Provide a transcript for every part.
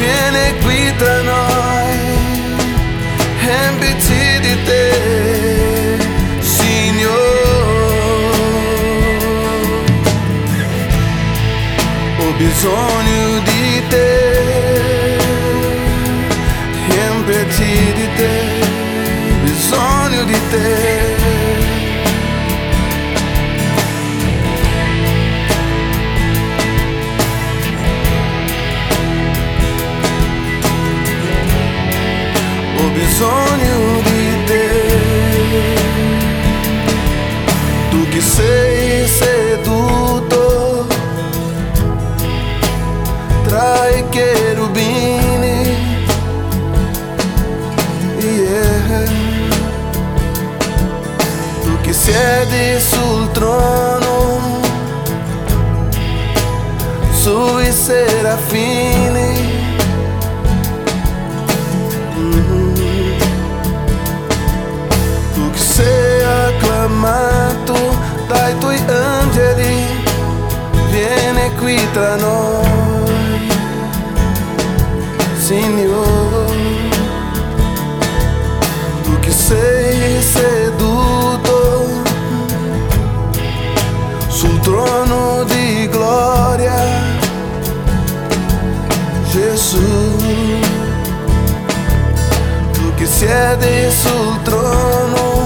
vieni qui tra noi, empiti di te, Signore. Ho bisogno di te, empiti di te, bisogno di te. Ho bisogno di te, tu che sei seduto tra i cherubini, yeah. Tu che siedi sul trono sui serafini, sei acclamato dai tuoi angeli, vieni qui tra noi, Signore. Tu che sei seduto sul trono di gloria, Gesù. Tu che siedi sul trono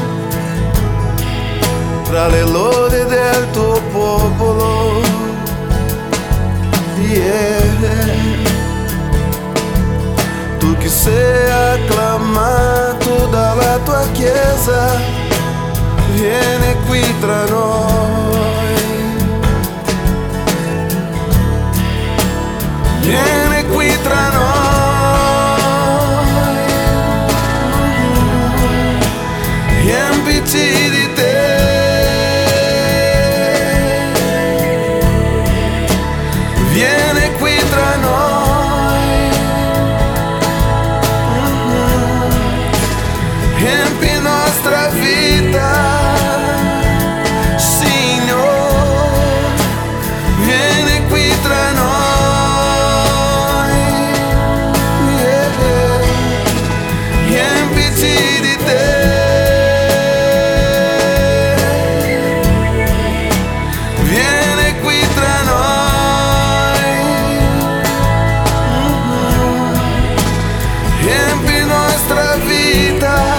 tra le lodi del tuo popolo, yeah. Tu che sei acclamato dalla tua chiesa, vieni qui tra noi, vieni qui tra noi, empiti di te. Empi nostra vita, Signore, vieni qui tra noi, yeah. Empiti di te, vieni qui tra noi, empi nostra vita,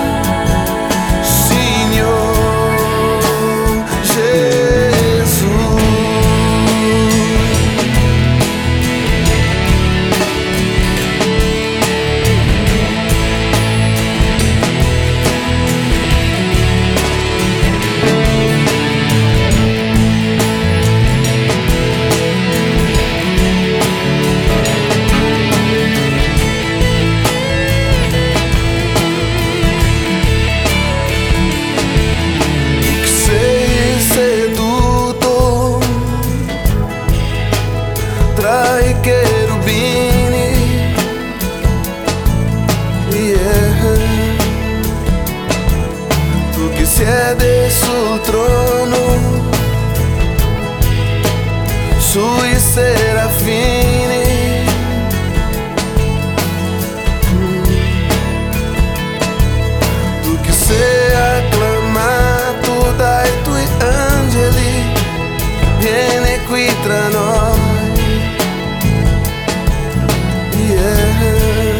tra i cherubini, yeah. Tu che siedi sul trono sui serafini, tu che sei acclamato dai tuoi angeli, vieni qui tra noi, yeah.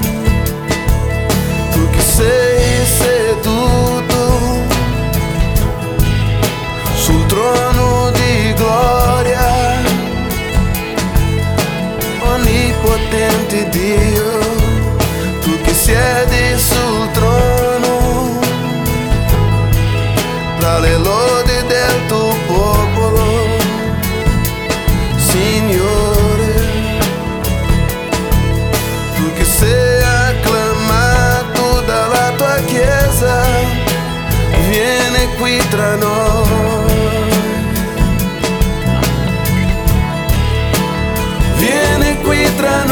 Tu che sei seduto sul trono di gloria, onnipotente Dio, tu che siedi sul trono tra le lodi del tuo popolo, Signore. Tu che sei acclamato dalla tua chiesa, vieni qui tra noi, vieni qui tra noi.